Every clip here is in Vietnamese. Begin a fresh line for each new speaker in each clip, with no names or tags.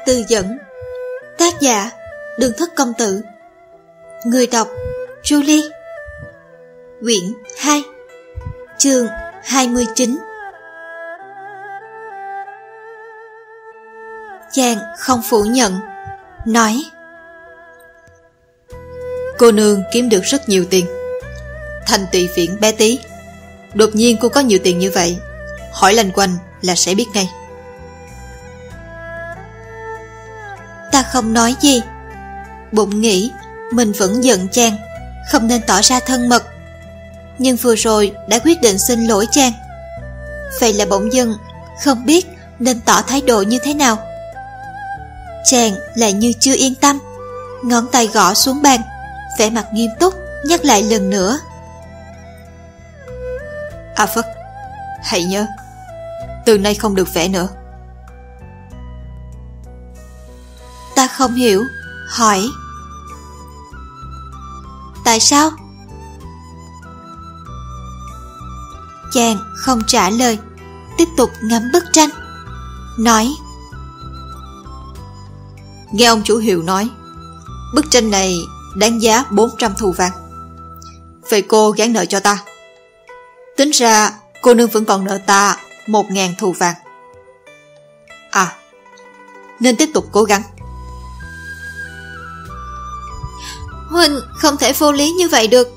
Từ dẫn. Tác giả Đường Thất Công Tử. Người đọc Julie. Quyển 2, chương 29. Chàng không phủ nhận, nói:
Cô nương kiếm được rất nhiều tiền, thành tùy phiển bé tí. Đột nhiên cô có nhiều tiền như vậy, hỏi lanh quanh là sẽ biết ngay.
Ta không nói gì, bụng nghĩ mình vẫn giận chàng, không nên tỏ ra thân mật. Nhưng vừa rồi đã quyết định xin lỗi chàng, vậy là bỗng dưng không biết nên tỏ thái độ như thế nào. Chàng lại như chưa yên tâm, ngón tay gõ xuống bàn, vẻ mặt nghiêm túc nhắc lại lần nữa:
A Phất, hãy nhớ, từ nay không được vẽ nữa.
Ta không hiểu, hỏi: Tại sao? Chàng không trả lời, tiếp tục ngắm bức tranh, nói:
Nghe ông chủ Hiệu nói, bức tranh này đáng giá 400 thù vàng. Vậy cô gán nợ cho ta. Tính ra cô nương vẫn còn nợ ta 1.000 thù vàng. À, nên tiếp tục cố gắng.
Huynh không thể vô lý như vậy được.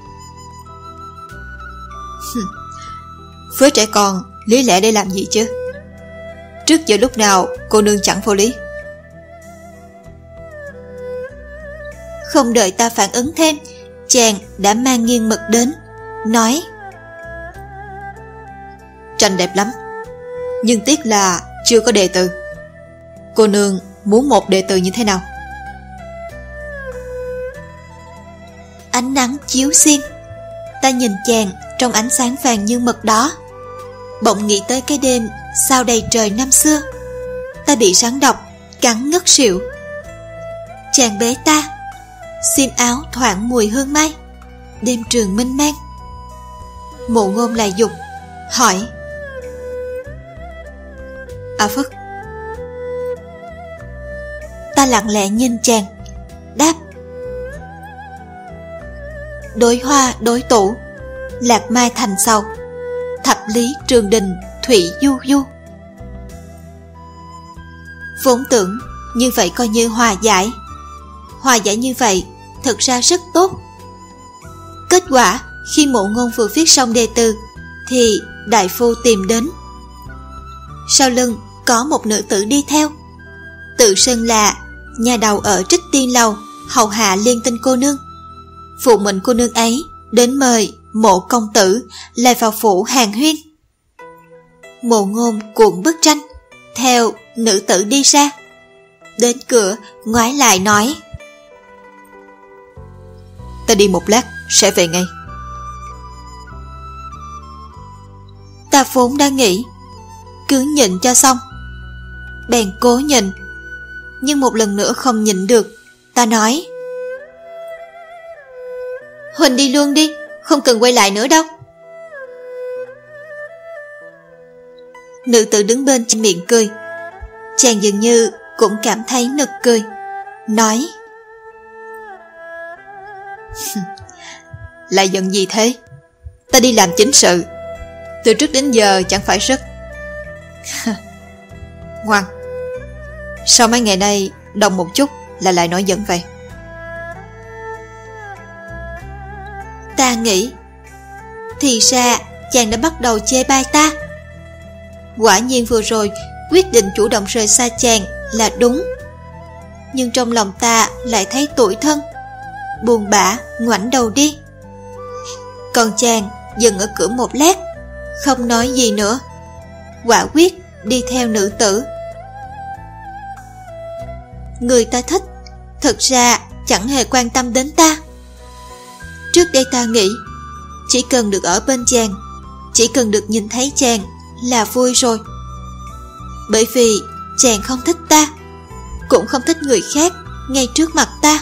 Với trẻ con, lý lẽ để làm gì chứ? Trước giờ lúc nào cô nương chẳng vô lý.
Không đợi ta phản ứng thêm, chàng đã mang nghiêng mực đến, nói:
Tranh đẹp lắm, nhưng tiếc là chưa có đề từ. Cô nương muốn một đề từ như thế nào?
Ánh nắng chiếu xiên, ta nhìn chàng trong ánh sáng vàng như mực đó, bỗng nghĩ tới cái đêm sao đầy trời năm xưa, ta bị rắn độc cắn ngất xỉu. Chàng bế ta, xiêm áo thoảng mùi hương mai, đêm trường mênh mang. Mộ Ngôn lại dục, hỏi:
A Phất.
Ta lặng lẽ nhìn chàng, đáp: Đối hoa đối tủ, lạc mai thành sầu, thập lý trường đình thủy du du. Vốn tưởng như vậy coi như hòa giải như vậy thực ra rất tốt. Kết quả khi Mộ Ngôn vừa viết xong đề từ thì đại phu tìm đến. Sau lưng có một nữ tử đi theo, tự xưng là nhà đầu ở Trích Tiên Lầu hầu hạ Liên Tinh cô nương. Phụ mệnh cô nương ấy đến mời Mộ công tử lại vào phủ hàn huyên. Mộ Ngôn cuộn bức tranh theo nữ tử đi ra, đến cửa ngoái lại nói:
Ta đi một lát sẽ về ngay.
Ta vốn đang nghĩ cứ nhịn cho xong, bèn cố nhịn, nhưng một lần nữa không nhịn được, ta nói: Huỳnh đi luôn đi, không cần quay lại nữa đâu. Nữ tử đứng bên trên miệng cười, chàng dường như cũng cảm thấy nực cười, nói:
Lại giận gì thế? Ta đi làm chính sự, từ trước đến giờ chẳng phải rất. Ngoan, sau mấy ngày nay động một chút là lại nổi giận vậy.
Ta nghĩ thì ra chàng đã bắt đầu chê bai ta. Quả nhiên vừa rồi quyết định chủ động rời xa chàng là đúng, nhưng trong lòng ta lại thấy tủi thân, buồn bã ngoảnh đầu đi. Còn chàng dừng ở cửa một lát, không nói gì nữa, quả quyết đi theo nữ tử. Người ta thích thực ra chẳng hề quan tâm đến ta. Trước đây ta nghĩ chỉ cần được ở bên chàng, chỉ cần được nhìn thấy chàng là vui rồi. Bởi vì chàng không thích ta, cũng không thích người khác ngay trước mặt ta.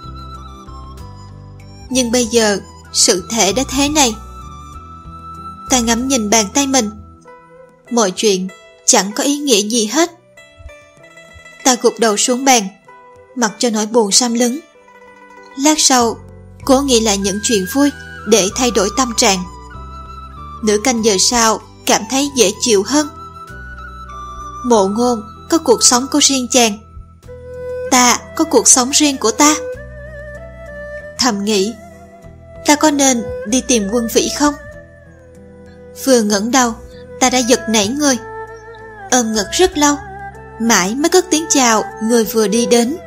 Nhưng bây giờ sự thể đã thế này. Ta ngắm nhìn bàn tay mình, mọi chuyện chẳng có ý nghĩa gì hết. Ta gục đầu xuống bàn, mặc cho nỗi buồn xâm lấn. Lát sau, cố nghĩ lại những chuyện vui để thay đổi tâm trạng. Nửa canh giờ sau, cảm thấy dễ chịu hơn. Mộ Ngôn có cuộc sống của riêng chàng, ta có cuộc sống riêng của ta. Thầm nghĩ, ta có nên đi tìm Quân Vĩ không? Vừa ngẩng đầu, ta đã giật nảy người, ôm ngực rất lâu, mãi mới cất tiếng chào người vừa đi đến.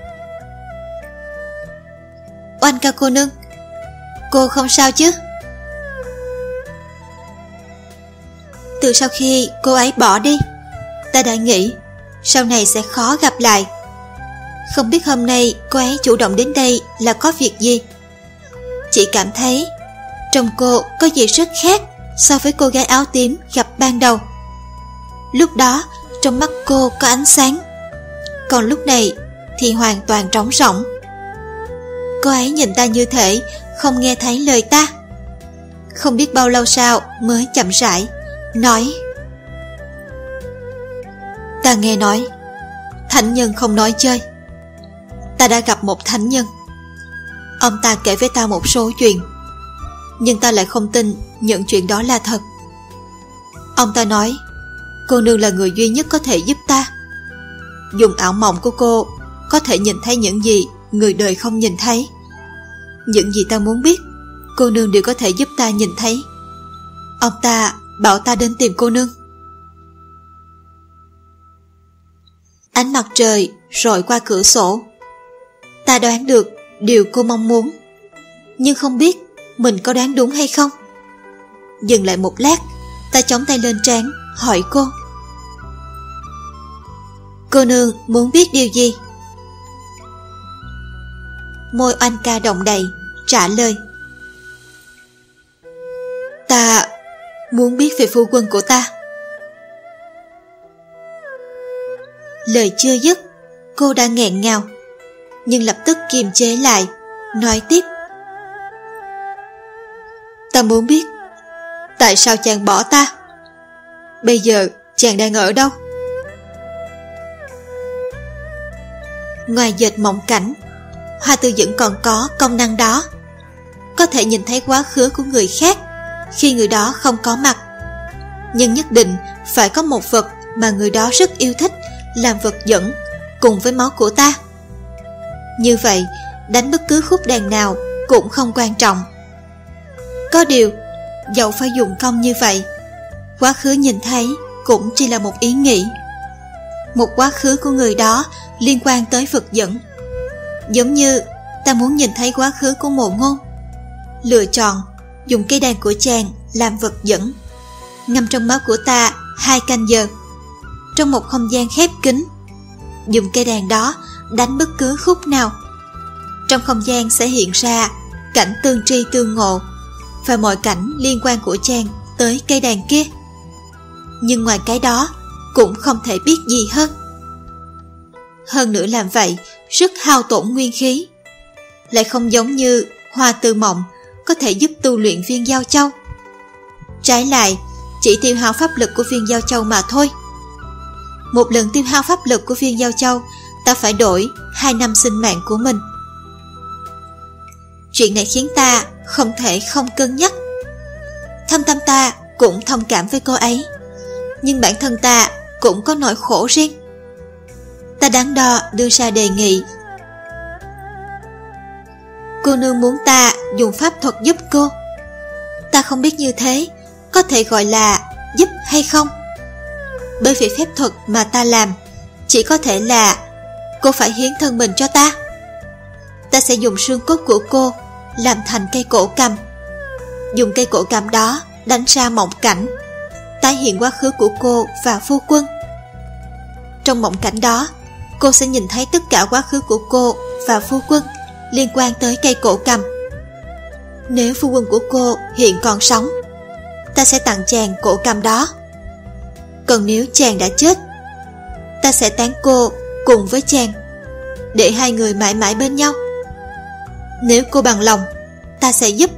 Oanh ca cô nương, cô không sao chứ? Từ sau khi cô ấy bỏ đi, ta đã nghĩ sau này sẽ khó gặp lại. Không biết hôm nay cô ấy chủ động đến đây là có việc gì. Chỉ cảm thấy trong cô có gì rất khác so với cô gái áo tím gặp ban đầu. Lúc đó trong mắt cô có ánh sáng, còn lúc này thì hoàn toàn trống rỗng. Cô ấy nhìn ta như thể không nghe thấy lời ta. Không biết bao lâu sau mới chậm rãi nói: Ta nghe nói thánh nhân không nói chơi. Ta đã gặp một thánh nhân. Ông ta kể với ta một số chuyện, nhưng ta lại không tin những chuyện đó là thật. Ông ta nói cô nương là người duy nhất có thể giúp ta. Dùng ảo mộng của cô có thể nhìn thấy những gì người đời không nhìn thấy. Những gì ta muốn biết, cô nương đều có thể giúp ta nhìn thấy. Ông ta bảo ta đến tìm cô nương. Ánh mặt trời rọi qua cửa sổ. Ta đoán được điều cô mong muốn, nhưng không biết mình có đoán đúng hay không. Dừng lại một lát, ta chống tay lên trán hỏi cô: Cô nương muốn biết điều gì? Môi Oanh ca động đậy trả lời: Ta muốn biết về phu quân của ta. Lời chưa dứt, cô đã nghẹn ngào, nhưng lập tức kiềm chế lại, nói tiếp: Ta muốn biết tại sao chàng bỏ ta. Bây giờ chàng đang ở đâu? Ngoài dệt mộng cảnh, Hoa Tư vẫn còn có công năng đó, có thể nhìn thấy quá khứ của người khác khi người đó không có mặt. Nhưng nhất định phải có một vật mà người đó rất yêu thích làm vật dẫn cùng với máu của ta. Như vậy, đánh bất cứ khúc đàn nào cũng không quan trọng. Có điều, dẫu phải dùng công như vậy, quá khứ nhìn thấy cũng chỉ là một ý nghĩ. Một quá khứ của người đó liên quan tới vật dẫn. Giống như ta muốn nhìn thấy quá khứ của Mộ Ngôn, lựa chọn dùng cây đàn của chàng làm vật dẫn, ngâm trong máu của ta 2 canh giờ, trong một không gian khép kín. Dùng cây đàn đó đánh bất cứ khúc nào, trong không gian sẽ hiện ra cảnh tương tri tương ngộ và mọi cảnh liên quan của chàng tới cây đàn kia. Nhưng ngoài cái đó cũng không thể biết gì hơn. Hơn nữa làm vậy rất hao tổn nguyên khí, lại không giống như Hoa Tư Mộng có thể giúp tu luyện viên Giao Châu. Trái lại, chỉ tiêu hao pháp lực của viên Giao Châu mà thôi. Một lần tiêu hao pháp lực của viên Giao Châu, ta phải đổi 2 năm sinh mạng của mình. Chuyện này khiến ta không thể không cân nhắc. Thâm tâm ta cũng thông cảm với cô ấy, nhưng bản thân ta cũng có nỗi khổ riêng. Ta đắn đo đưa ra đề nghị: Cô nương muốn ta dùng pháp thuật giúp cô. Ta không biết như thế có thể gọi là giúp hay không, bởi vì phép thuật mà ta làm chỉ có thể là cô phải hiến thân mình cho ta. Ta sẽ dùng xương cốt của cô làm thành cây cổ cầm, dùng cây cổ cầm đó đánh ra mộng cảnh, tái hiện quá khứ của cô và phu quân. Trong mộng cảnh đó, cô sẽ nhìn thấy tất cả quá khứ của cô và phu quân liên quan tới cây cổ cầm. Nếu phu quân của cô hiện còn sống, ta sẽ tặng chàng cổ cầm đó. Còn nếu chàng đã chết, ta sẽ tán cô cùng với chàng, để hai người mãi mãi bên nhau. Nếu cô bằng lòng, ta sẽ giúp.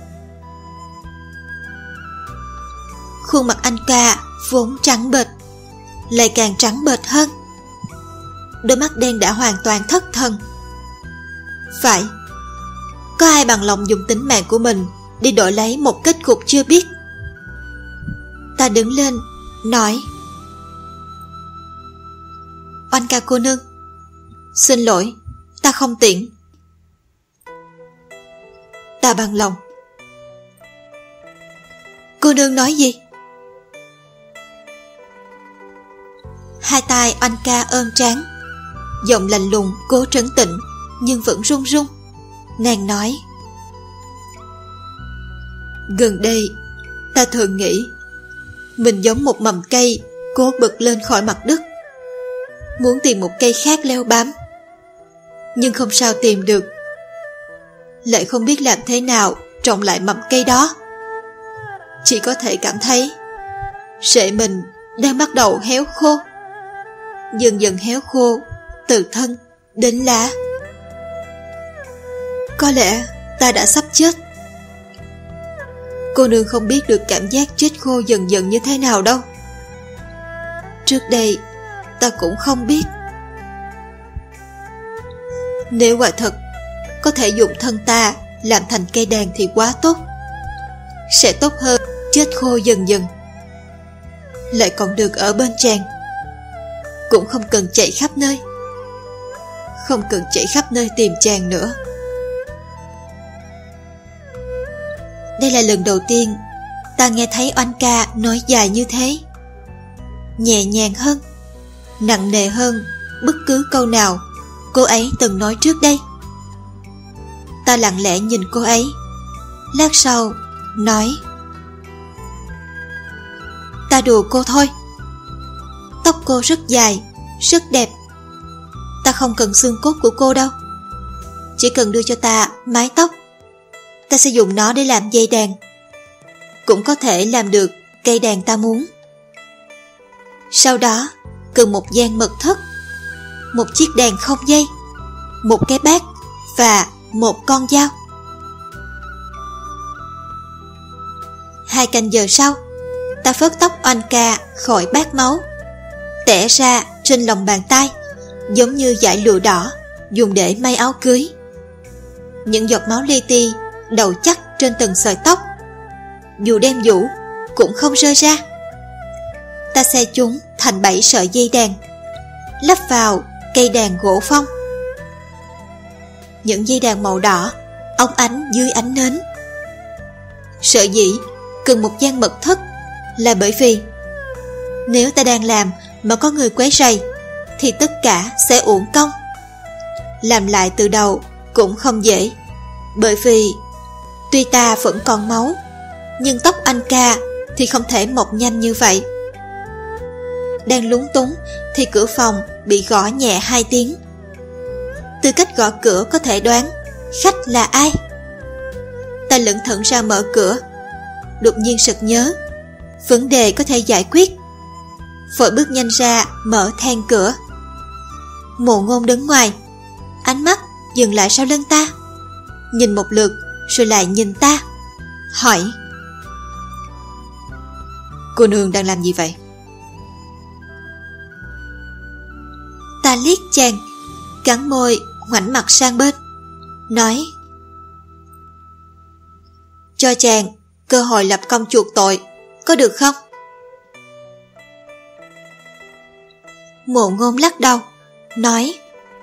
Khuôn mặt anh ca vốn trắng bệch lại càng trắng bệch hơn. đôi mắt đen đã hoàn toàn thất thần. Phải, có ai bằng lòng dùng tính mạng của mình đi đổi lấy một kết cục chưa biết. Ta đứng lên, nói: Oanh ca cô nương, xin lỗi, ta không tiện. Ta bằng lòng. Cô nương nói gì? Hai tay Oanh ca ôm trán, giọng lạnh lùng cố trấn tĩnh nhưng vẫn run run. Nàng nói: Gần đây ta thường nghĩ mình giống một mầm cây cố bật lên khỏi mặt đất, muốn tìm một cây khác leo bám, nhưng không sao tìm được, lại không biết làm thế nào trồng lại mầm cây đó. Chỉ có thể cảm thấy rễ mình đang bắt đầu héo khô, dần dần héo khô từ thân đến lá. Có lẽ ta đã sắp chết. Cô nương không biết được cảm giác chết khô dần dần như thế nào đâu. Trước đây ta cũng không biết. Nếu quả thật có thể dùng thân ta làm thành cây đàn thì quá tốt, sẽ tốt hơn chết khô dần dần, lại còn được ở bên chàng, cũng không cần chạy khắp nơi, không cần chạy khắp nơi tìm chàng nữa. Đây là lần đầu tiên ta nghe thấy Oanh ca nói dài như thế, nhẹ nhàng hơn, nặng nề hơn bất cứ câu nào cô ấy từng nói trước đây. Ta lặng lẽ nhìn cô ấy, lát sau nói: Ta đùa cô thôi. Tóc cô rất dài, rất đẹp. Ta không cần xương cốt của cô đâu, chỉ cần đưa cho ta mái tóc, ta sẽ dùng nó để làm dây đàn, cũng có thể làm được cây đàn ta muốn. Sau đó cần một gian mật thất, một chiếc đàn không dây, một cái bát và một con dao. 2 canh giờ sau, ta phớt tóc Oanh ca khỏi bát máu, tẻ ra trên lòng bàn tay, giống như dải lụa đỏ dùng để may áo cưới. Những giọt máu li ti đầu chắc trên từng sợi tóc, dù đem vũ cũng không rơi ra. Ta xe chúng thành 7 sợi dây đàn, lắp vào cây đàn gỗ phong. Những dây đàn màu đỏ óng ánh dưới ánh nến. Sở dĩ cần một gian mật thất là bởi vì nếu ta đang làm mà có người quấy rầy thì tất cả sẽ uổng công. Làm lại từ đầu cũng không dễ, bởi vì tuy ta vẫn còn máu, nhưng tóc anh ca thì không thể mọc nhanh như vậy. Đang lúng túng thì cửa phòng bị gõ nhẹ 2 tiếng. Từ cách gõ cửa có thể đoán khách là ai. Ta lững thững ra mở cửa, đột nhiên sực nhớ vấn đề có thể giải quyết, vội bước nhanh ra mở then cửa. Mộ Ngôn đứng ngoài, ánh mắt dừng lại sau lưng ta, nhìn một lượt rồi lại nhìn ta, hỏi: Cô nương đang làm gì vậy? Ta liếc chàng, cắn môi ngoảnh mặt sang bên, nói: Cho chàng cơ hội lập công chuộc tội, có được không? Mộ Ngôn lắc đầu, nói: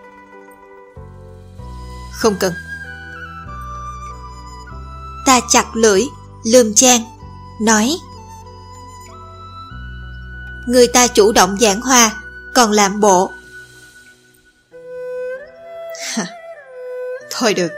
Không cần. Ta chặt lưỡi, lườm chàng, nói: Người ta chủ động giảng hòa, còn làm bộ. Thôi được.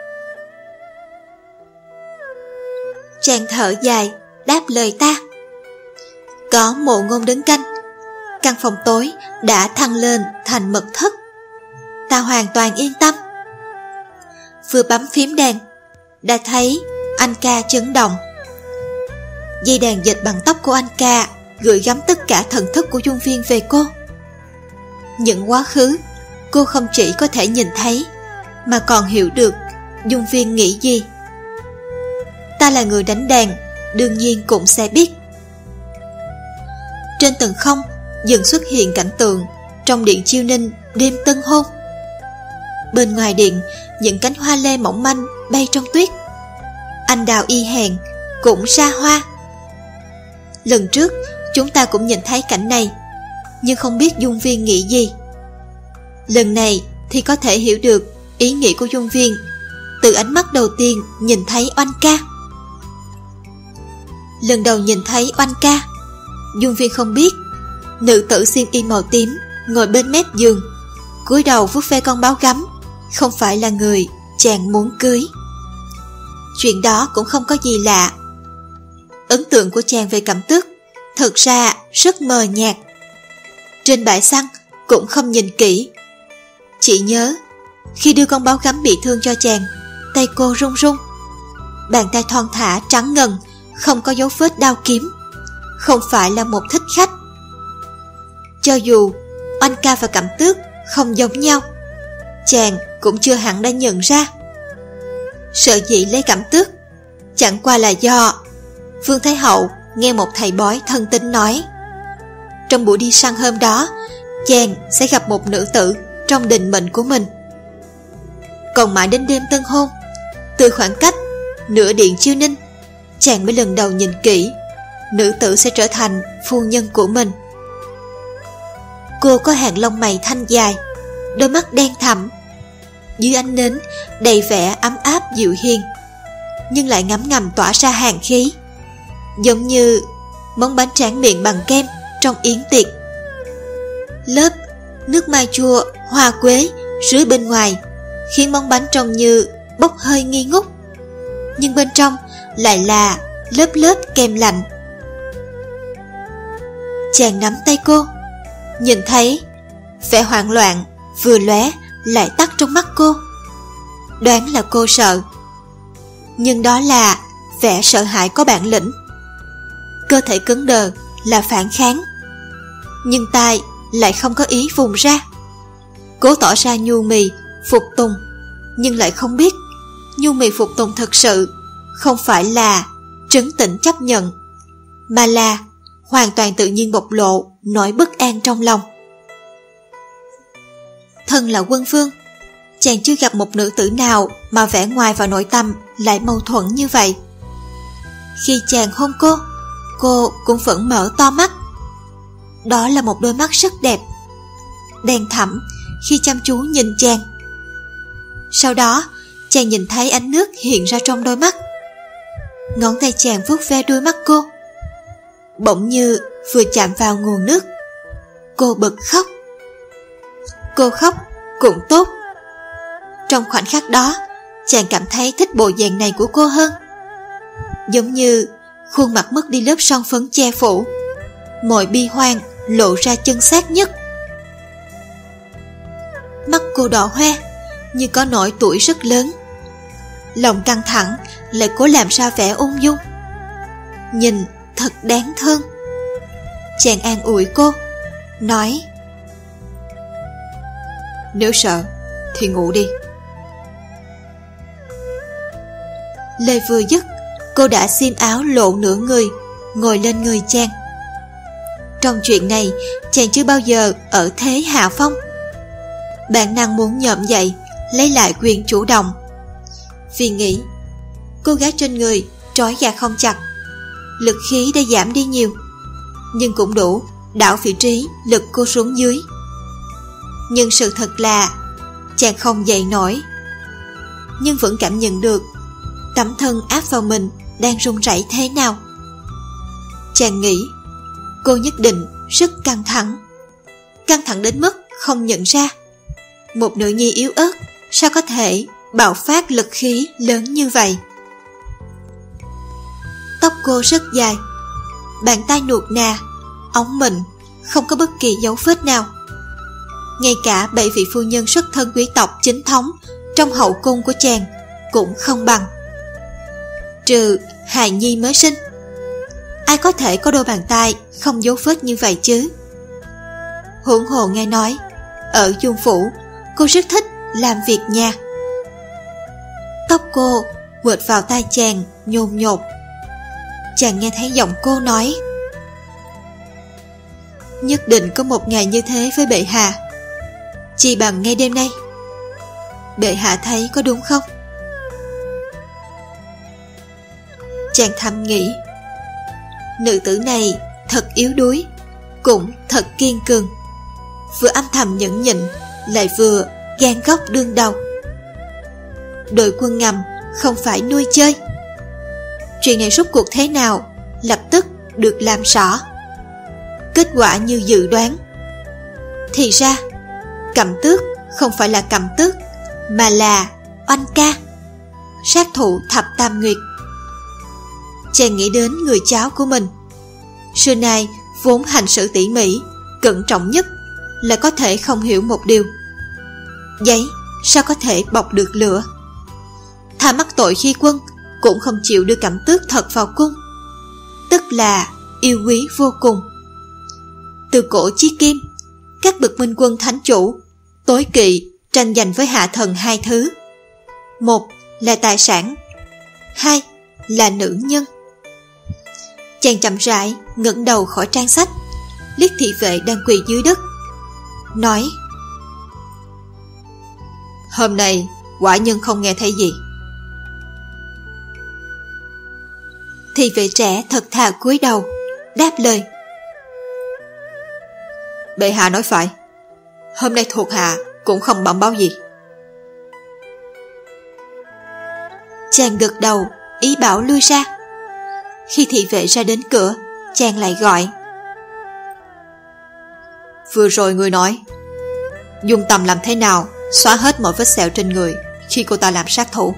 Chàng thở dài, đáp lời ta. Có Mộ Ngôn đứng canh, căn phòng tối đã thăng lên thành mật thất. Ta hoàn toàn yên tâm. Vừa bấm phím đàn, đã thấy anh ca chấn động. Dây đàn dệt bằng tóc của anh ca gửi gắm tất cả thần thức của Dung Viên về cô. Những quá khứ cô không chỉ có thể nhìn thấy, mà còn hiểu được Dung Viên nghĩ gì. Ta là người đánh đàn, đương nhiên cũng sẽ biết. Trên tầng không dần xuất hiện cảnh tượng trong điện chiêu ninh đêm tân hôn. Bên ngoài điện, những cánh hoa lê mỏng manh bay trong tuyết. Anh đào y hèn cũng ra hoa. Lần trước chúng ta cũng nhìn thấy cảnh này, nhưng không biết Dung Viên nghĩ gì. Lần này thì có thể hiểu được ý nghĩ của Dung Viên từ ánh mắt đầu tiên nhìn thấy Oanh ca. Lần đầu nhìn thấy Oanh ca, Dung Viên không biết nữ tử xiêm y màu tím ngồi bên mép giường, cúi đầu vuốt ve con báo gấm không phải là người chàng muốn cưới. Chuyện đó cũng không có gì lạ. Ấn tượng của chàng về Cẩm Tước thực ra rất mờ nhạt. Trên bãi săn cũng không nhìn kỹ, chỉ nhớ khi đưa con báo gấm bị thương cho chàng, tay cô run run. Bàn tay thon thả trắng ngần, không có dấu vết đao kiếm, không phải là một thích khách. Cho dù Oanh ca và Cẩm Tước không giống nhau, chàng cũng chưa hẳn đã nhận ra. Sợ dĩ lấy Cẩm Tước chẳng qua là do Vương Thái Hậu nghe một thầy bói thân tín nói, trong buổi đi săn hôm đó chàng sẽ gặp một nữ tử trong định mệnh của mình. Còn mãi đến đêm tân hôn, từ khoảng cách nửa điện chiêu ninh, chàng mới lần đầu nhìn kỹ nữ tử sẽ trở thành phu nhân của mình. Cô có hàng lông mày thanh dài, đôi mắt đen thẳm, dưới ánh nến đầy vẻ ấm áp dịu hiền, nhưng lại ngấm ngầm tỏa ra hàn khí, giống như món bánh tráng miệng bằng kem trong yến tiệc. Lớp nước mai chua hoa quế dưới bên ngoài khiến món bánh trông như bốc hơi nghi ngút, nhưng bên trong lại là lớp lớp kem lạnh. Chàng nắm tay cô, nhìn thấy vẻ hoảng loạn vừa lóe lại tắt trong mắt cô. Đoán là cô sợ, nhưng đó là vẻ sợ hãi có bản lĩnh. Cơ thể cứng đờ là phản kháng, nhưng tai lại không có ý vùng ra, cố tỏ ra nhu mì phục tùng, nhưng lại không biết nhu mì phục tùng thực sự không phải là trấn tĩnh chấp nhận, mà là hoàn toàn tự nhiên bộc lộ nỗi bất an trong lòng. Thân là quân vương, chàng chưa gặp một nữ tử nào mà vẻ ngoài và nội tâm lại mâu thuẫn như vậy. Khi chàng hôn cô cũng vẫn mở to mắt. Đó là một đôi mắt rất đẹp, đen thẳm khi chăm chú nhìn chàng. Sau đó chàng nhìn thấy ánh nước hiện ra trong đôi mắt. Ngón tay chàng vuốt ve đôi mắt cô, bỗng như vừa chạm vào nguồn nước, cô bật khóc. Cô khóc cũng tốt. Trong khoảnh khắc đó, chàng cảm thấy thích bộ dạng này của cô hơn. Giống như khuôn mặt mất đi lớp son phấn che phủ, mọi bi hoang lộ ra chân xác nhất. Mắt cô đỏ hoe như có nỗi tuổi rất lớn, lòng căng thẳng lại cố làm ra vẻ ung dung, nhìn thật đáng thương. Chàng an ủi cô, nói: nếu sợ thì ngủ đi. Lời vừa dứt, cô đã xiêm áo lộ nửa người, ngồi lên người chàng. Trong chuyện này, chàng chưa bao giờ ở thế hạ phong. Bản năng muốn nhộm dậy, lấy lại quyền chủ động. Vì nghĩ cô gái trên người trói dạ không chặt, lực khí đã giảm đi nhiều, nhưng cũng đủ đảo vị trí lực cô xuống dưới. Nhưng sự thật là chàng không dậy nổi, nhưng vẫn cảm nhận được tấm thân áp vào mình đang run rẩy thế nào. Chàng nghĩ cô nhất định rất căng thẳng đến mức không nhận ra. Một nữ nhi yếu ớt sao có thể bạo phát lực khí lớn như vậy. Tóc cô rất dài, bàn tay nuột nà, óng mịn, không có bất kỳ dấu vết nào. Ngay cả 7 vị phu nhân xuất thân quý tộc chính thống trong hậu cung của chàng cũng không bằng. Trừ hài nhi mới sinh, ai có thể có đôi bàn tay không dấu vết như vậy chứ? Huống hồ nghe nói ở Dung Phủ cô rất thích làm việc nhà. Tóc cô quệt vào tai chàng nhồn nhột. Chàng nghe thấy giọng cô nói: nhất định có một ngày như thế với bệ hạ. Chi bằng ngay đêm nay. Bệ hạ thấy có đúng không? Chàng thầm nghĩ, nữ tử này thật yếu đuối, cũng thật kiên cường, vừa âm thầm nhẫn nhịn, lại vừa gan góc đương đầu. Đội quân ngầm không phải nuôi chơi. Chuyện này rốt cuộc thế nào lập tức được làm rõ. Kết quả như dự đoán. Thì ra Cẩm Tước không phải là Cẩm Tước, mà là Oanh Ca, sát thủ Thập Tam Nguyệt. Chàng nghĩ đến người cháu của mình. Xưa nay vốn hành xử tỉ mỉ, cẩn trọng nhất là có thể không hiểu một điều: giấy sao có thể bọc được lửa. Tha mắc tội khi quân cũng không chịu đưa Cẩm Tước thật vào cung, tức là yêu quý vô cùng. Từ cổ chí kim, các bậc minh quân thánh chủ tối kỵ tranh giành với hạ thần hai thứ: một là tài sản, hai là nữ nhân. Chàng chậm rãi ngẩng đầu khỏi trang sách, liếc thị vệ đang quỳ dưới đất, nói: hôm nay quả nhân không nghe thấy gì. Thị vệ trẻ thật thà cúi đầu đáp lời: bệ hạ nói phải, hôm nay thuộc hạ cũng không bẩm báo gì. Chàng gật đầu ý bảo lui ra. Khi thị vệ ra đến cửa, chàng lại gọi: vừa rồi người nói dùng tầm làm thế nào xóa hết mọi vết sẹo trên người khi cô ta làm sát thủ.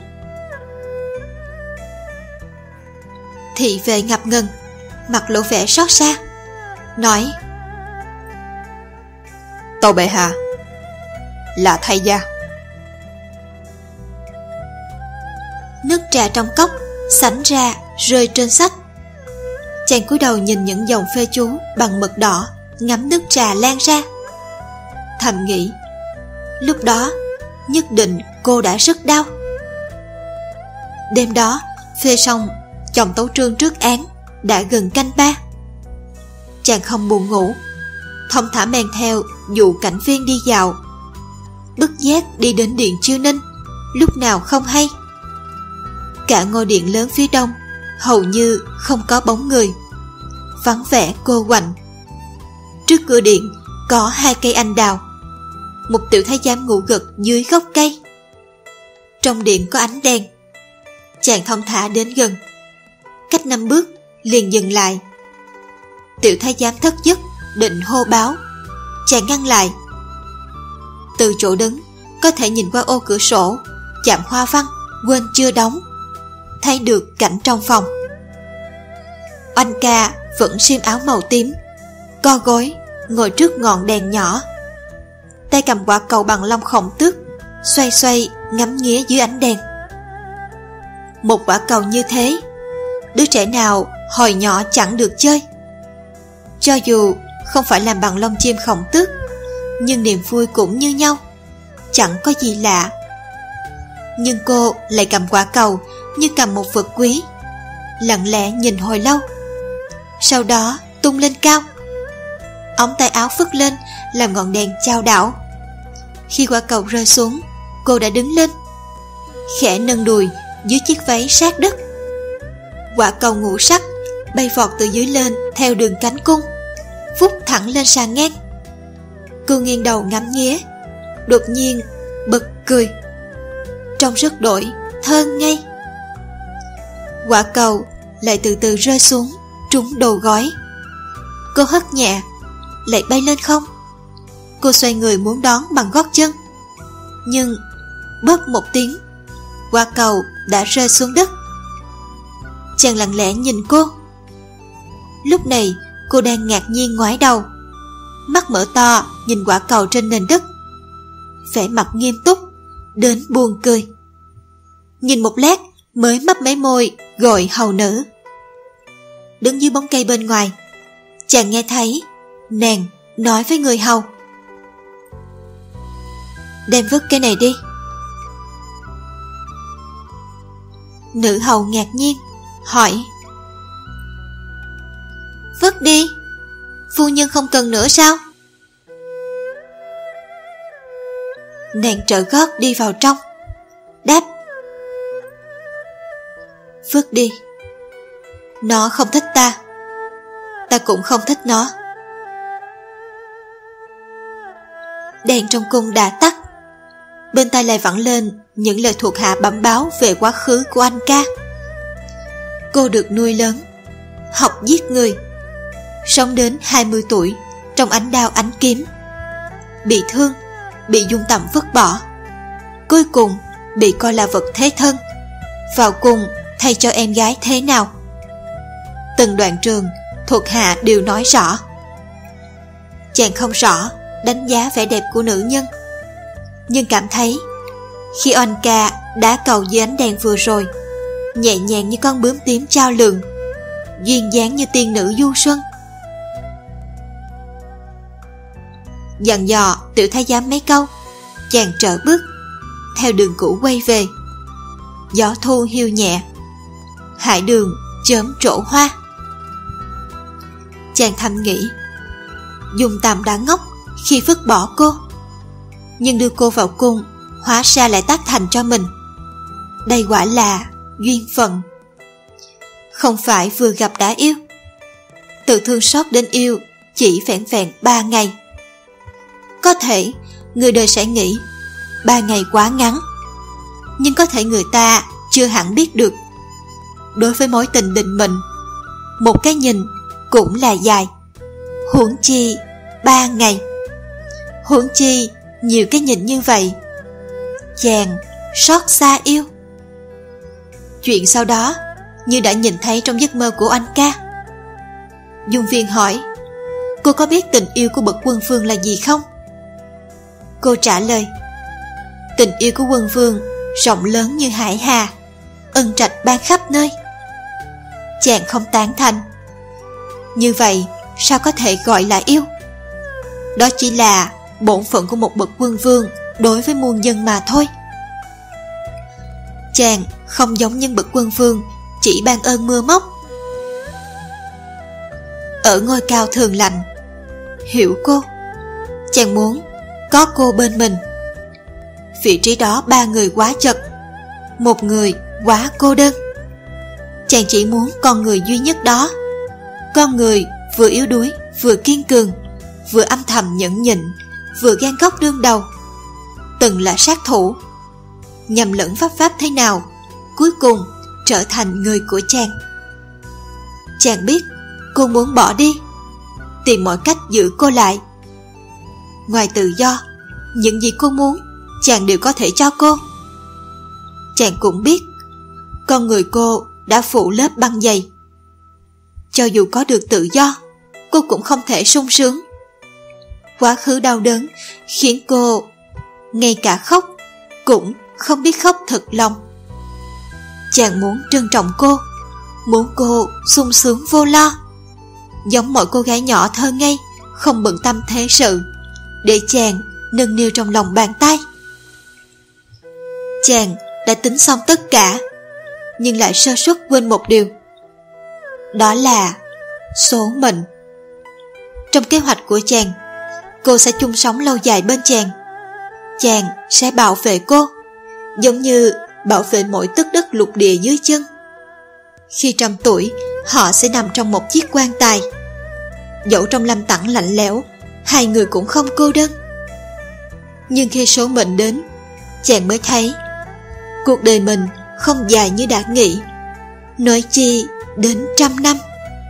Thị vệ ngập ngừng, mặt lộ vẻ xót xa, nói: tâu bệ hạ, là thay da. Nước trà trong cốc sánh ra rơi trên sách. Chàng cúi đầu nhìn những dòng phê chú bằng mực đỏ ngắm nước trà lan ra, thầm nghĩ lúc đó nhất định cô đã rất đau. Đêm đó phê xong chồng tấu trương trước án đã gần canh ba. Chàng không buồn ngủ, thong thả men theo dụ cảnh viên đi dạo, bất giác đi đến điện Chiêu Ninh, lúc nào không hay. Cả ngôi điện lớn phía đông hầu như không có bóng người, vắng vẻ cô quạnh. Trước cửa điện có hai cây anh đào, một tiểu thái giám ngủ gật dưới gốc cây. Trong điện có ánh đèn. Chàng thong thả đến gần, cách 5 bước liền dừng lại. Tiểu thái giám thất giấc định hô báo, chàng ngăn lại. Từ chỗ đứng có thể nhìn qua ô cửa sổ chạm hoa văn quên chưa đóng, thấy được cảnh trong phòng. Oanh Ca vẫn xiêm áo màu tím, co gối ngồi trước ngọn đèn nhỏ, tay cầm quả cầu bằng lông khổng tước, xoay xoay ngắm nghía dưới ánh đèn. Một quả cầu như thế, đứa trẻ nào hồi nhỏ chẳng được chơi. Cho dù không phải làm bằng lông chim khổng tước, nhưng niềm vui cũng như nhau, chẳng có gì lạ. Nhưng cô lại cầm quả cầu như cầm một vật quý, lặng lẽ nhìn hồi lâu, sau đó tung lên cao. Ống tay áo phất lên làm ngọn đèn chao đảo. Khi quả cầu rơi xuống, cô đã đứng lên, khẽ nâng đùi dưới chiếc váy sát đất. Quả cầu ngũ sắc bay vọt từ dưới lên theo đường cánh cung, vút thẳng lên sàn ngang. Cô nghiêng đầu ngắm nghía, đột nhiên bật cười, trông rất đổi thơ ngây. Quả cầu lại từ từ rơi xuống trúng đầu gói. Cô hất nhẹ, lại bay lên không. Cô xoay người muốn đón bằng gót chân, nhưng bóp một tiếng, quả cầu đã rơi xuống đất. Chàng lặng lẽ nhìn cô. Lúc này cô đang ngạc nhiên ngoái đầu, mắt mở to nhìn quả cầu trên nền đất, vẻ mặt nghiêm túc đến buồn cười. Nhìn một lát mới mấp máy môi gọi hầu nữ. Đứng dưới bóng cây bên ngoài, chàng nghe thấy nàng nói với người hầu: đem vứt cái này đi. Nữ hầu ngạc nhiên hỏi: vứt đi? Phu nhân không cần nữa sao? Nàng trở gót đi vào trong, đáp: Phước đi. Nó không thích ta, ta cũng không thích nó. Đèn trong cung đã tắt. Bên tai lại vẳng lên những lời thuộc hạ bẩm báo về quá khứ của anh ca. Cô được nuôi lớn, học giết người, sống đến 20 tuổi trong ánh đao ánh kiếm, bị thương, bị dung tẩm vứt bỏ, cuối cùng bị coi là vật thế thân, vào cùng thay cho em gái thế nào. Từng đoạn trường thuộc hạ đều nói rõ. Chàng không rõ đánh giá vẻ đẹp của nữ nhân, nhưng cảm thấy khi oanh ca đá cầu dưới ánh đèn vừa rồi, nhẹ nhàng như con bướm tím trao lượn, duyên dáng như tiên nữ du xuân. Dặn dò tiểu thái giám mấy câu, chàng trở bước theo đường cũ quay về. Gió thu hiu nhẹ, hải đường chớm trổ hoa. Chàng thầm nghĩ, Dung Tam đã ngốc khi vứt bỏ cô, nhưng đưa cô vào cung hóa ra lại tác thành cho mình. Đây quả là duyên phận. Không phải vừa gặp đã yêu. Từ thương xót đến yêu chỉ vẹn vẹn 3 ngày. Có thể người đời sẽ nghĩ 3 ngày quá ngắn, nhưng có thể người ta chưa hẳn biết được, đối với mối tình định mệnh, một cái nhìn cũng là dài. Huống chi 3 ngày, huống chi nhiều cái nhìn như vậy. Chàng xót xa yêu. Chuyện sau đó như đã nhìn thấy trong giấc mơ của anh ca. Dung Viên hỏi, cô có biết tình yêu của bậc quân vương là gì không? Cô trả lời, tình yêu của quân vương rộng lớn như hải hà, ân trạch ban khắp nơi. Chàng không tán thành. Như vậy sao có thể gọi là yêu? Đó chỉ là bổn phận của một bậc quân vương đối với muôn dân mà thôi. Chàng không giống nhân bậc quân vương chỉ ban ơn mưa móc. Ở ngôi cao thường lạnh, hiểu cô. Chàng muốn có cô bên mình. Vị trí đó 3 người quá chật, một người quá cô đơn. Chàng chỉ muốn con người duy nhất đó, con người vừa yếu đuối vừa kiên cường, vừa âm thầm nhẫn nhịn, vừa gan góc đương đầu, từng là sát thủ, nhầm lẫn pháp thế nào, cuối cùng trở thành người của chàng. Chàng biết cô muốn bỏ đi, tìm mọi cách giữ cô lại. Ngoài tự do, những gì cô muốn chàng đều có thể cho cô. Chàng cũng biết con người cô đã phủ lớp băng dày. Cho dù có được tự do, cô cũng không thể sung sướng. Quá khứ đau đớn khiến cô ngay cả khóc cũng không biết khóc thật lòng. Chàng muốn trân trọng cô, muốn cô sung sướng vô lo, giống mọi cô gái nhỏ thơ ngây không bận tâm thế sự, để chàng nâng niu trong lòng bàn tay. Chàng đã tính xong tất cả, nhưng lại sơ suất quên một điều, đó là số mệnh. Trong kế hoạch của chàng, cô sẽ chung sống lâu dài bên chàng. Chàng sẽ bảo vệ cô, giống như bảo vệ mỗi tấc đất lục địa dưới chân. Khi 100 tuổi, họ sẽ nằm trong một chiếc quan tài. Dẫu trong lâm tẳng lạnh lẽo, hai người cũng không cô đơn. Nhưng khi số mệnh đến, chàng mới thấy cuộc đời mình không dài như đã nghĩ, nói chi đến 100 năm.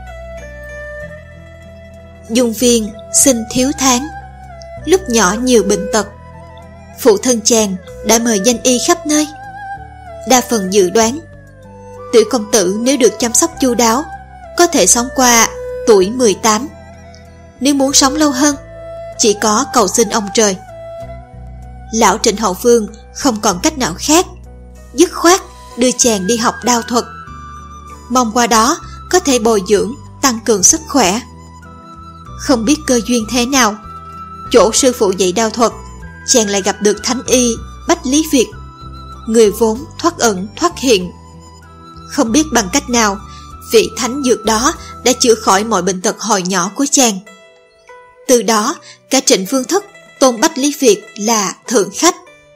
Dung Viên sinh thiếu tháng, lúc nhỏ nhiều bệnh tật. Phụ thân chàng đã mời danh y khắp nơi. Đa phần dự đoán tiểu công tử nếu được chăm sóc chu đáo có thể sống qua tuổi 18. Nếu muốn sống lâu hơn, chỉ có cầu xin ông trời. Lão Trịnh Hậu Phương không còn cách nào khác, dứt khoát đưa chàng đi học đao thuật, mong qua đó có thể bồi dưỡng, tăng cường sức khỏe. Không biết cơ duyên thế nào, chỗ sư phụ dạy đao thuật, chàng lại gặp được thánh y Bách Lý Việt, người vốn thoát ẩn thoát hiện. Không biết bằng cách nào, vị thánh dược đó đã chữa khỏi mọi bệnh tật hồi nhỏ của chàng. Từ đó, cả Trịnh Vương Thất tôn Bách Lý Việt là thượng khách.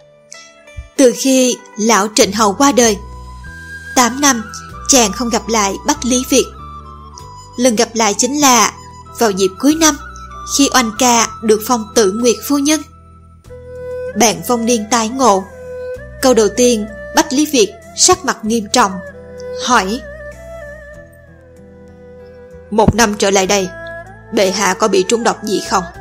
Từ khi lão Trịnh Hầu qua đời, 8 năm chàng không gặp lại Bách Lý Việt. Lần gặp lại chính là vào dịp cuối năm, khi oanh ca được phong Tử Nguyệt phu nhân. Bạn phong niên tái ngộ. Câu đầu tiên, Bách Lý Việt sắc mặt nghiêm trọng, hỏi:
"1 năm trở lại đây, bệ hạ có bị trúng độc gì không?"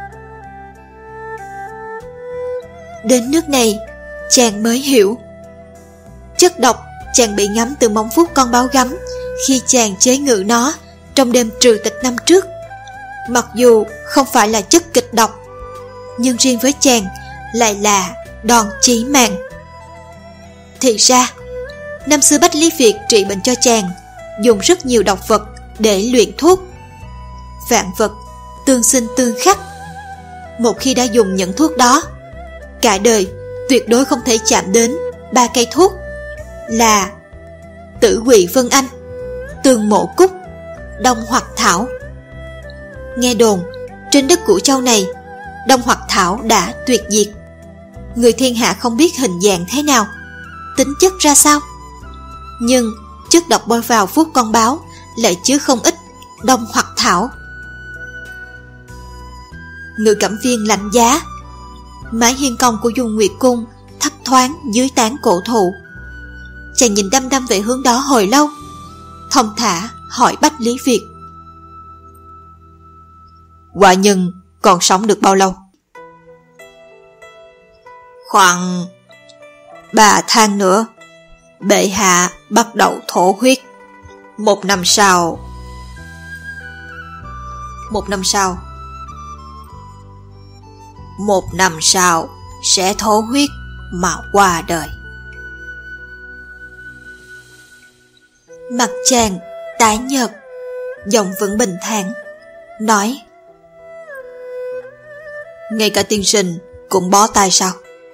Đến nước này, chàng mới hiểu. Chất độc chàng bị ngấm từ móng vuốt con báo gấm khi chàng chế ngự nó trong đêm trừ tịch năm trước. Mặc dù không phải là chất kịch độc, nhưng riêng với chàng lại là đòn chí mạng. Thì ra, năm xưa Bách Lý Việt trị bệnh cho chàng dùng rất nhiều độc vật để luyện thuốc. Vạn vật tương sinh tương khắc. Một khi đã dùng những thuốc đó, cả đời tuyệt đối không thể chạm đến 3 cây thuốc là Tử Quỵ Vân Anh, Tường Mộ Cúc, Đông Hoặc Thảo. Nghe đồn trên đất Cửu Châu này, Đông Hoặc Thảo đã tuyệt diệt. Người thiên hạ không biết hình dạng thế nào, tính chất ra sao, nhưng chất độc bôi vào vuốt con báo lại chứa không ít Đông Hoặc Thảo. Ngự Cẩm Viên lạnh giá. Mái hiên công của Dung Nguyệt Cung thấp thoáng dưới tán cổ thụ. Chàng nhìn đăm đăm về hướng đó hồi lâu, thong thả hỏi Bách Lý Việt:
"Họa nhân còn sống được bao lâu?"
"Khoảng
3 tháng nữa, bệ hạ bắt đầu thổ huyết. 1 năm sau..." "1 năm sau..." "1 năm sau sẽ thổ huyết mà qua đời."
Mặt chàng tái nhợt, giọng vẫn bình thản, nói:
"Ngay cả tiên sinh cũng bó tay sao?"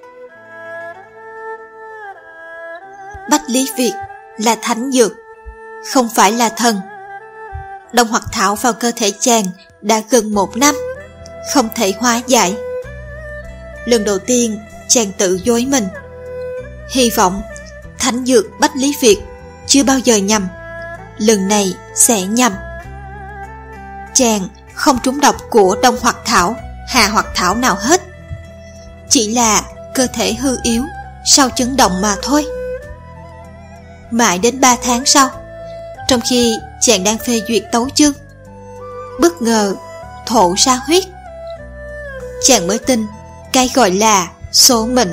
Bách Lý Việt là thánh dược, không phải là thần. Đông Hoặc Thảo vào cơ thể chàng đã gần 1 năm, không thể hóa giải. Lần đầu tiên chàng tự dối mình, hy vọng thánh dược Bách Lý Việt chưa bao giờ nhầm, lần này sẽ nhầm. Chàng không trúng độc của Đông Hoặc Thảo, Hạ Hoặc Thảo nào hết, chỉ là cơ thể hư yếu sau chấn động mà thôi. Mãi đến 3 tháng sau, trong khi chàng đang phê duyệt tấu chương, bất ngờ thổ ra huyết. Chàng mới tin cái gọi là số mệnh.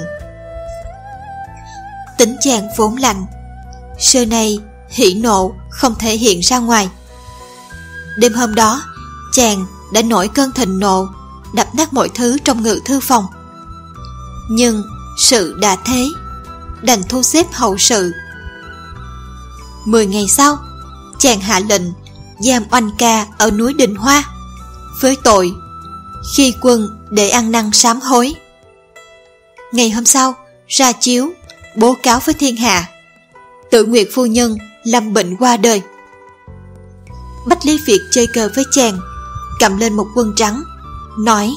Tính chàng vốn lạnh, xưa nay hỉ nộ không thể hiện ra ngoài. Đêm hôm đó, chàng đã nổi cơn thịnh nộ, đập nát mọi thứ trong ngự thư phòng. Nhưng sự đã thế, đành thu xếp hậu sự. 10 ngày sau, chàng hạ lệnh giam oanh ca ở núi Đình Hoa với tội khi quân để ăn năn sám hối. Ngày hôm sau, ra chiếu bố cáo với thiên hạ: Tử Nguyệt phu nhân lâm bệnh qua đời. Bách Lý Việt chơi cờ với chàng, cầm lên một quân trắng, nói: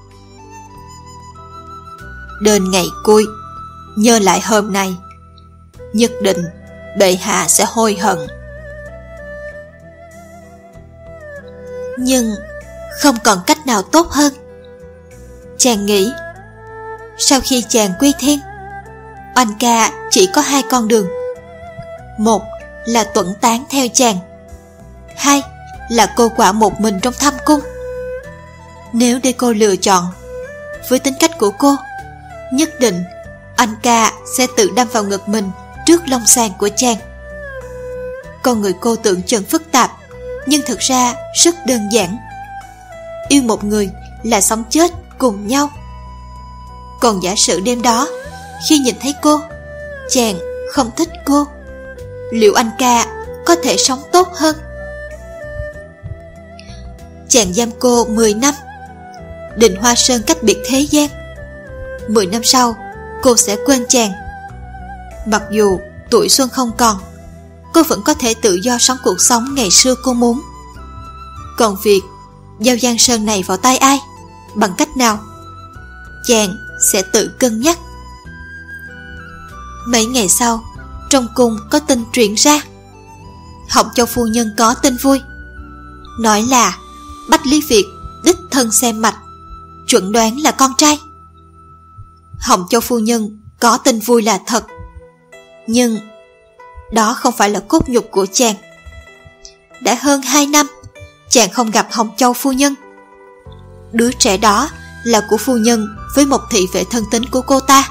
"Đến ngày cuối, nhớ lại hôm nay, nhất định bệ hạ sẽ hối hận."
Nhưng không còn cách nào tốt hơn. Chàng nghĩ, sau khi chàng quy thiên, oanh ca chỉ có 2 con đường. Một là tuẫn tán theo chàng, 2 là cô quả một mình trong thâm cung. Nếu để cô lựa chọn, với tính cách của cô, nhất định oanh ca sẽ tự đâm vào ngực mình trước long sàng của chàng. Con người cô tưởng chừng phức tạp, nhưng thực ra rất đơn giản. Yêu một người là sống chết cùng nhau. Còn giả sử đêm đó, khi nhìn thấy cô, chàng không thích cô, liệu anh ca có thể sống tốt hơn? Chàng giam cô 10 năm, Đình Hoa Sơn cách biệt thế gian. 10 năm sau, cô sẽ quên chàng. Mặc dù tuổi xuân không còn, cô vẫn có thể tự do sống cuộc sống ngày xưa cô muốn. Còn việc giao Giang Sơn này vào tay ai, bằng cách nào, chàng sẽ tự cân nhắc. Mấy ngày sau, trong cung có tin truyền ra. Hồng Châu phu nhân có tin vui, nói là Bách Lý Việt đích thân xem mạch, chuẩn đoán là con trai. Hồng Châu phu nhân có tin vui là thật, nhưng đó không phải là cốt nhục của chàng. Đã hơn 2 năm chàng không gặp Hồng Châu phu nhân. Đứa trẻ đó là của phu nhân với một thị vệ thân tín của cô ta.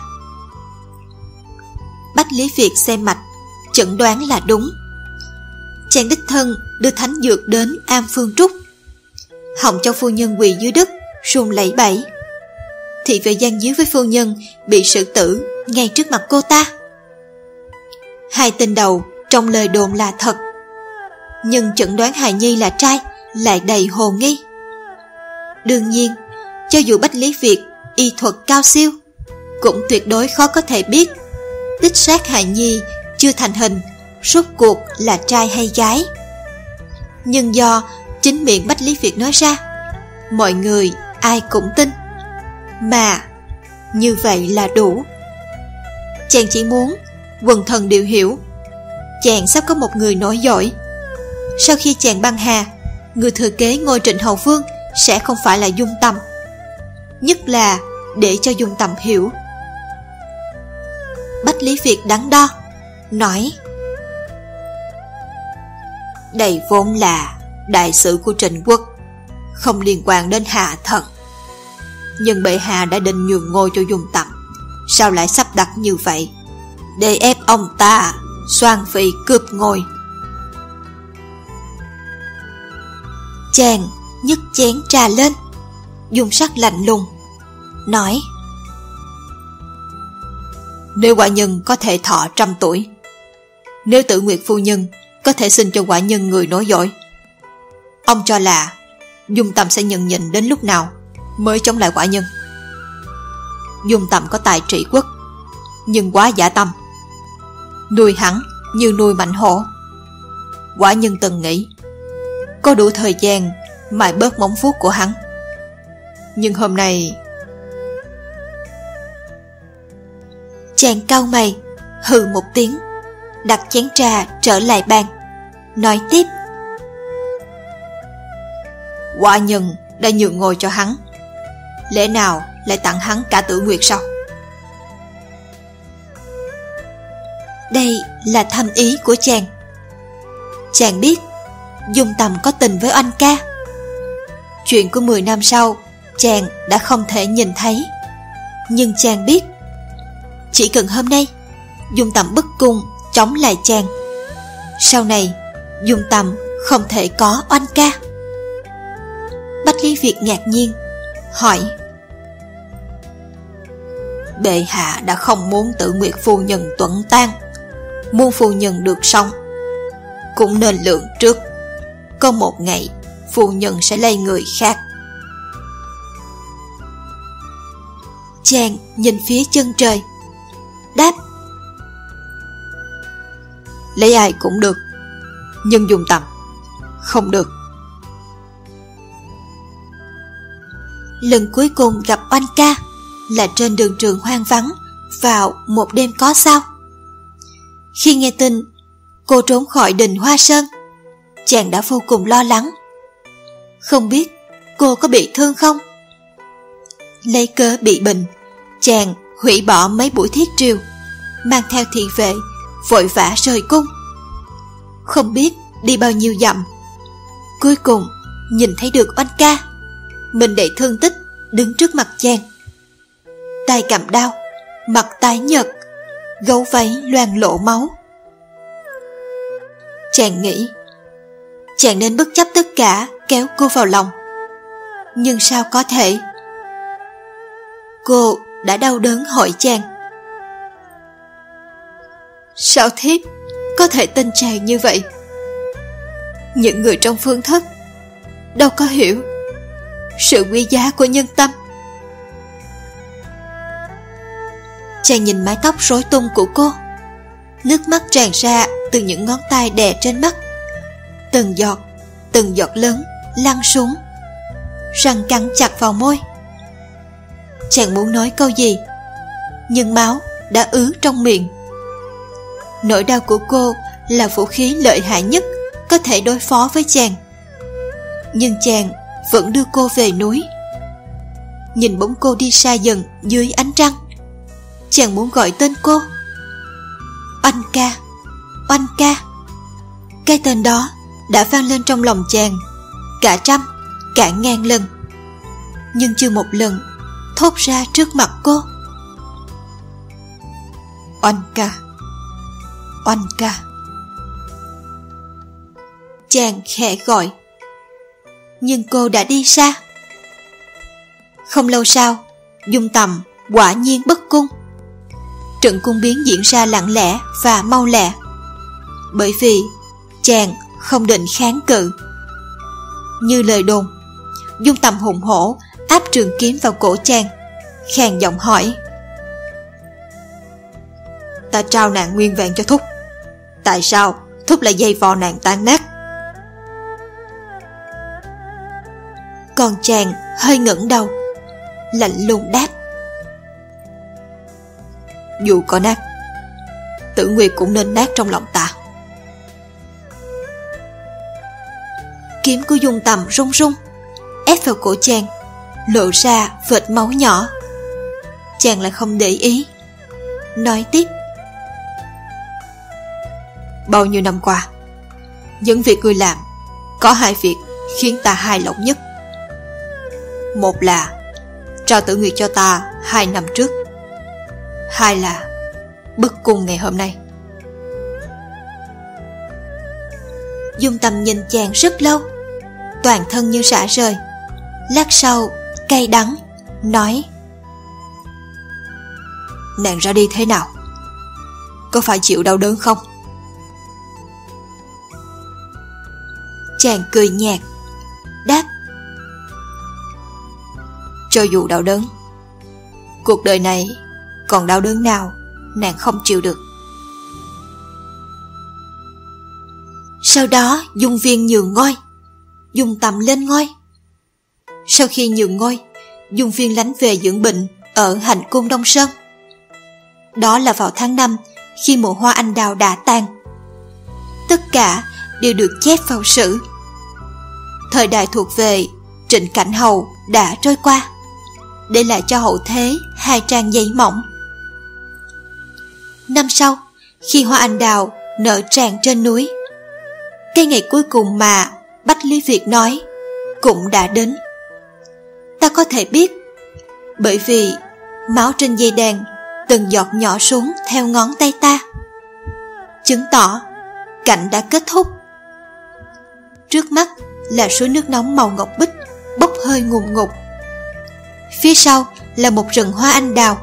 Bách Lý Việt xem mạch, chẩn đoán là đúng. Chàng đích thân đưa thánh dược đến Am Phương Trúc. Hồng Châu phu nhân quỳ dưới đất, run lẩy bẩy. Thị vệ gian díu với phu nhân bị xử tử ngay trước mặt cô ta. Hai tin đầu trong lời đồn là thật, nhưng chẩn đoán hài nhi là trai lại đầy hồ nghi. Đương nhiên, cho dù Bách Lý Việt y thuật cao siêu, cũng tuyệt đối khó có thể biết đích xác hài nhi chưa thành hình rốt cuộc là trai hay gái. Nhưng do chính miệng Bách Lý Việt nói ra, mọi người ai cũng tin, mà như vậy là đủ. Chàng chỉ muốn quần thần đều hiểu chàng sắp có một người nổi giỏi. Sau khi chàng băng hà, người thừa kế ngôi Trịnh Hầu Vương sẽ không phải là Dung Tầm, nhất là để cho Dung Tầm hiểu. Bách Lý Việt đắn đo, nói: đây vốn là đại sự của Trịnh quốc, không liên quan đến Hạ Thần. Nhưng bệ hạ đã định nhường ngôi cho Dung Tầm, sao lại sắp đặt như vậy, để ép ông ta soan phi cướp ngôi? Chàng nhấc chén trà lên, dùng sắc lạnh lùng, nói: nếu quả nhân có thể thọ 100 tuổi, nếu Tử Nguyệt phu nhân có thể sinh cho quả nhân người nối dõi, ông cho là Dung Tầm sẽ nhận nhịn đến lúc nào mới chống lại quả nhân? Dung Tầm có tài trị quốc, nhưng quá dã tâm, nuôi hắn như nuôi mãnh hổ. Quả nhân từng nghĩ có đủ thời gian mài bớt móng vuốt của hắn, nhưng hôm nay... Chàng cau mày, hừ một tiếng, đặt chén trà trở lại bàn, nói tiếp: quả nhân đã nhường ngôi cho hắn, lẽ nào lại tặng hắn cả Tử Nguyệt sao? Đây là thâm ý của chàng. Chàng biết Dung Tầm có tình với oanh ca. Chuyện của 10 năm sau chàng đã không thể nhìn thấy, nhưng chàng biết chỉ cần hôm nay Dung Tầm bức cung chống lại chàng, sau này Dung Tầm không thể có oanh ca. Bách Lý Việt ngạc nhiên, hỏi: bệ hạ đã không muốn Tử Nguyệt phu nhân tuẫn tan, muốn phu nhân được sống, cũng nên lượng trước, có một ngày phu nhân sẽ lấy người khác. Chàng nhìn phía chân trời, đáp: lấy ai cũng được, nhưng Dung Tầm không được. Lần cuối cùng gặp oanh ca là trên đường trường hoang vắng vào một đêm có sao. Khi nghe tin cô trốn khỏi đình Hoa Sơn, chàng đã vô cùng lo lắng, không biết cô có bị thương không. Lấy cớ bị bệnh, chàng hủy bỏ mấy buổi thiết triều, mang theo thị vệ vội vã rời cung. Không biết đi bao nhiêu dặm, cuối cùng nhìn thấy được oanh ca, mình đầy thương tích đứng trước mặt chàng, tay cầm đao, mặt tái nhợt, gấu váy loang lổ máu. Chàng nghĩ chàng nên bất chấp tất cả kéo cô vào lòng, nhưng sao có thể. Cô đã đau đớn hỏi chàng: sao thiếp có thể tin chàng như vậy? Những người trong phương thất đâu có hiểu sự quý giá của nhân tâm. Chàng nhìn mái tóc rối tung của cô, nước mắt tràn ra từ những ngón tay đè trên mắt, từng giọt lớn lăn xuống, răng cắn chặt vào môi. Chàng muốn nói câu gì, nhưng máu đã ứ trong miệng, Nỗi đau của cô là vũ khí lợi hại nhất có thể đối phó với chàng. Nhưng chàng vẫn đưa cô về núi. Nhìn bóng cô đi xa dần dưới ánh trăng, chàng muốn gọi tên cô. Oanh ca, oanh ca. Cái tên đó đã vang lên trong lòng chàng cả trăm, cả ngàn lần, nhưng chưa một lần thốt ra trước mặt cô. Oanh ca, oanh ca. Chàng khẽ gọi, nhưng cô đã đi xa. Không lâu sau, Dung Tầm quả nhiên bất cung. Trận cung biến diễn ra lặng lẽ và mau lẹ, bởi vì chàng không định kháng cự. Như lời đồn, Dung Tầm hùng hổ áp trường kiếm vào cổ chàng, khàn giọng hỏi: Ta trao nàng nguyên vẹn cho thúc, tại sao thúc lại dây vò nàng tan nát? Còn chàng hơi ngẩng đầu, lạnh lùng đáp: Dù có nát, Tử Nguyệt cũng nên nát trong lòng ta. Kiếm của Dung Tầm rung rung, ép vào cổ chàng, lộ ra vệt máu nhỏ. Chàng lại không để ý, nói tiếp: Bao nhiêu năm qua, những việc ngươi làm, có hai việc khiến ta hài lòng nhất. Một là trao Tử Nguyệt cho ta 2 năm trước, hai là bức cung ngày hôm nay. Dung Tầm nhìn chàng rất lâu, toàn thân như rã rời. Lát sau cay đắng nói: Nàng ra đi thế nào? Có phải chịu đau đớn không? Chàng cười nhạt đáp: Cho dù đau đớn, cuộc đời này còn đau đớn nào nàng không chịu được. Sau đó Dung Viên nhường ngôi, Dung Tầm lên ngôi. Sau khi nhường ngôi, Dung Viên lánh về dưỡng bệnh ở Hành Cung Đông Sơn. Đó là vào tháng 5, khi mùa hoa anh đào đã tàn. Tất cả đều được chép vào sử. Thời đại thuộc về Trịnh Cảnh Hầu đã trôi qua, để lại cho hậu thế 2 trang giấy mỏng. Năm sau, khi hoa anh đào nở tràn trên núi, cái ngày cuối cùng mà Bách Lý Việt nói cũng đã đến. Ta có thể biết, bởi vì máu trên dây đàn từng giọt nhỏ xuống theo ngón tay ta, chứng tỏ cảnh đã kết thúc. Trước mắt là suối nước nóng màu ngọc bích bốc hơi ngùn ngụt. Phía sau là một rừng hoa anh đào.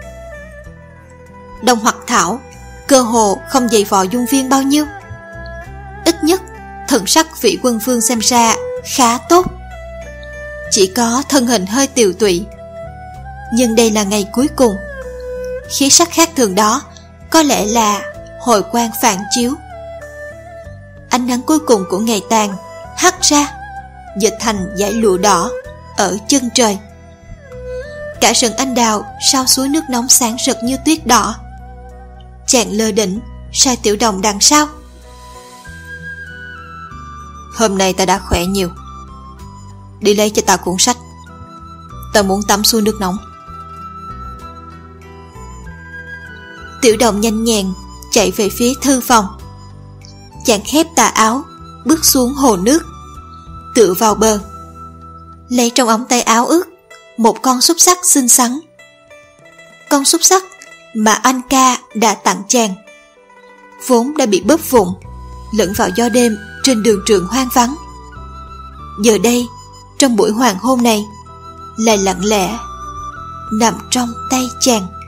Đông Hoặc Thảo cơ hồ không dày vò Dung Viên bao nhiêu. Ít nhất thần sắc Vị Quân Vương xem ra khá tốt, chỉ có thân hình hơi tiều tụy. Nhưng đây là ngày cuối cùng, khí sắc khác thường đó có lẽ là hồi quang phản chiếu. Ánh nắng cuối cùng của ngày tàn hắt ra, dịch thành dải lụa đỏ ở chân trời. Cả rừng anh đào sau suối nước nóng sáng rực như tuyết đỏ. Chàng lơ đỉnh sai Tiểu Đồng đằng sau: Hôm nay ta đã khỏe nhiều, đi lấy cho ta cuốn sách, ta muốn tắm suối nước nóng. Tiểu Đồng nhanh nhẹn chạy về phía thư phòng. Chàng khép tà áo, bước xuống hồ nước, tựa vào bờ, lấy trong ống tay áo ướt một con xúc xắc xinh xắn. Con xúc xắc mà anh ca đã tặng chàng, vốn đã bị bóp vụn, lẫn vào gió đêm trên đường trường hoang vắng. Giờ đây, trong buổi hoàng hôn này, lại lặng lẽ nằm trong tay chàng.